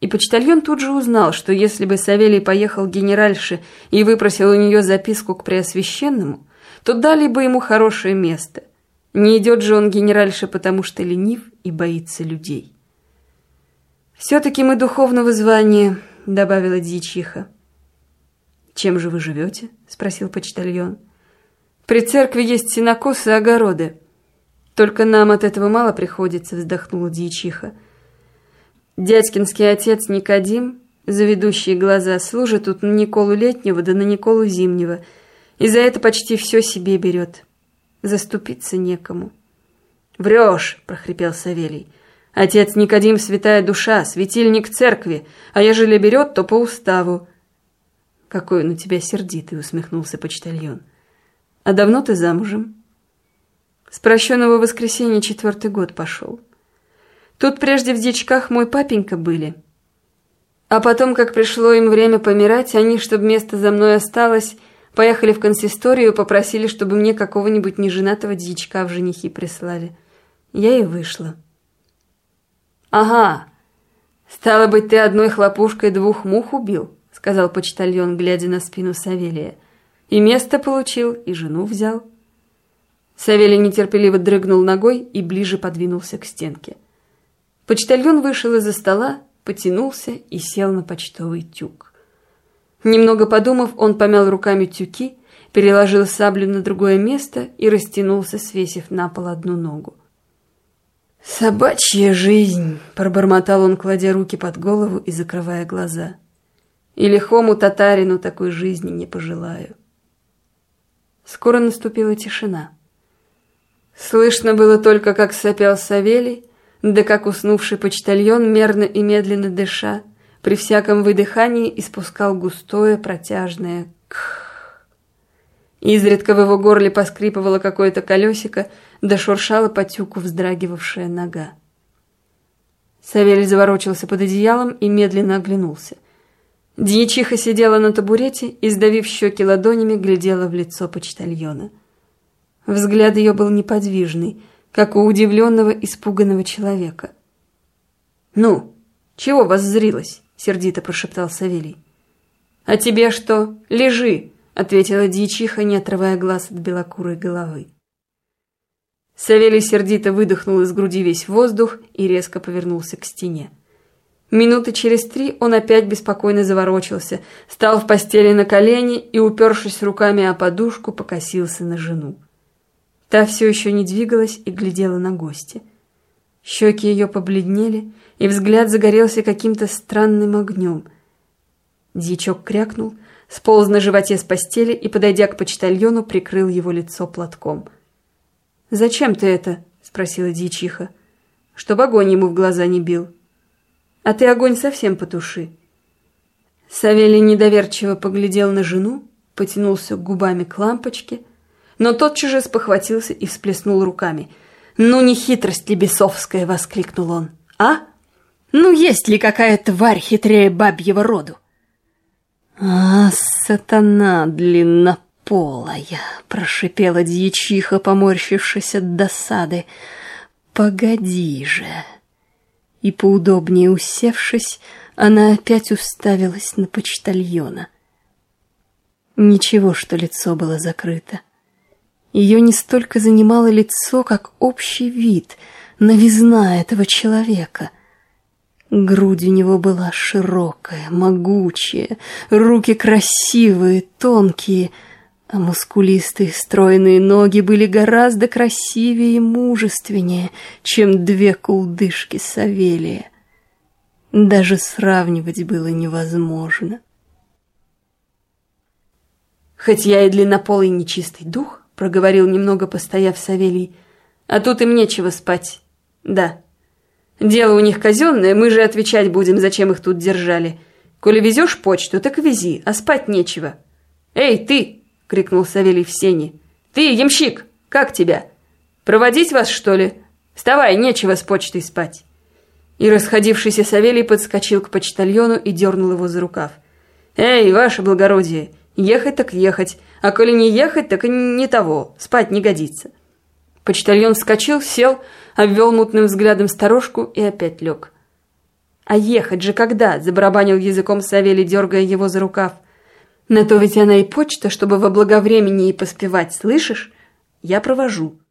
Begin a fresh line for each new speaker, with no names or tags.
И почтальон тут же узнал, что если бы Савелий поехал к генеральше и выпросил у нее записку к Преосвященному, то дали бы ему хорошее место. Не идет же он генеральше, потому что ленив и боится людей. «Все-таки мы духовного звания», — добавила дьячиха. «Чем же вы живете?» — спросил почтальон. «При церкви есть сенокос и огороды. Только нам от этого мало приходится», — вздохнула дьячиха. «Дядькинский отец Никодим, заведущие глаза, служит тут на Николу Летнего да на Николу Зимнего, и за это почти все себе берет. Заступиться некому». «Врешь!» — прохрипел Савелий. «Отец Никодим — святая душа, светильник церкви, а ежели берет, то по уставу». «Какой он у тебя сердитый!» — усмехнулся почтальон. «А давно ты замужем?» «С прощенного воскресенья 4-й год пошел. Тут прежде в дичках мой папенька были. А потом, как пришло им время помирать, они, чтобы место за мной осталось, поехали в консисторию и попросили, чтобы мне какого-нибудь неженатого дичка в женихи прислали. Я и вышла». «Ага, стало быть, ты одной хлопушкой 2 мух убил», — сказал почтальон, глядя на спину Савелия. «И место получил, и жену взял». Савелий нетерпеливо дрыгнул ногой и ближе подвинулся к стенке. Почтальон вышел из-за стола, потянулся и сел на почтовый тюк. Немного подумав, он помял руками тюки, переложил саблю на другое место и растянулся, свесив на пол одну ногу. «Собачья жизнь!» — пробормотал он, кладя руки под голову и закрывая глаза. «И лихому татарину такой жизни не пожелаю». Скоро наступила тишина. Слышно было только, как сопел Савелий, да как уснувший почтальон, мерно и медленно дыша, при всяком выдыхании испускал густое протяжное «кх». Изредка в его горле поскрипывало какое-то колесико, да шуршала по тюку вздрагивавшая нога. Савелий заворочился под одеялом и медленно оглянулся. Дьячиха сидела на табурете и, сдавив щеки ладонями, глядела в лицо почтальона. Взгляд ее был неподвижный, как у удивленного, испуганного человека. «Ну, чего воззрилась?» — сердито прошептал Савелий. «А тебе что? Лежи!» — ответила дьячиха, не отрывая глаз от белокурой головы. Савелий сердито выдохнул из груди весь воздух и резко повернулся к стене. Минуты через 3 он опять беспокойно заворочился, стал в постели на колени и, упершись руками о подушку, покосился на жену. Та все еще не двигалась и глядела на гостя. Щеки ее побледнели, и взгляд загорелся каким-то странным огнем. Дьячок крякнул, сполз на животе с постели и, подойдя к почтальону, прикрыл его лицо платком. «Зачем ты это?» — спросила дьячиха. «Чтоб огонь ему в глаза не бил. А ты огонь совсем потуши». Савелий недоверчиво поглядел на жену, потянулся губами к лампочке, но тотчас же спохватился и всплеснул руками. «Ну, не хитрость ли бесовская!» — воскликнул он. «А? Ну, есть ли какая тварь хитрее бабьего роду?» «А, сатана длиннополая!» — прошипела дьячиха, поморщившись от досады. «Погоди же!» И, поудобнее усевшись, она опять уставилась на почтальона. Ничего, что лицо было закрыто. Ее не столько занимало лицо, как общий вид, новизна этого человека. Грудь у него была широкая, могучая, руки красивые, тонкие, а мускулистые стройные ноги были гораздо красивее и мужественнее, чем 2 кулдышки Савелия. Даже сравнивать было невозможно. «Хоть я и длиннополый нечистый дух, — проговорил немного постояв Савелий, — а тут им нечего спать. Да, дело у них казенное, мы же отвечать будем, зачем их тут держали. Коли везешь почту, так вези, а спать нечего». «Эй, ты! — крикнул Савелий в сени. «Ты, ямщик, как тебя? Проводить вас, что ли? Вставай, нечего с почтой спать». И расходившийся Савелий подскочил к почтальону и дернул его за рукав. «Эй, ваше благородие, ехать так ехать, а коли не ехать, так и не того, спать не годится». Почтальон вскочил, сел, обвел мутным взглядом сторожку и опять лег. «А ехать же когда?» – забарабанил языком Савелий, дергая его за рукав. «На то ведь она и почта, чтобы во благовремении поспевать, слышишь? Я провожу».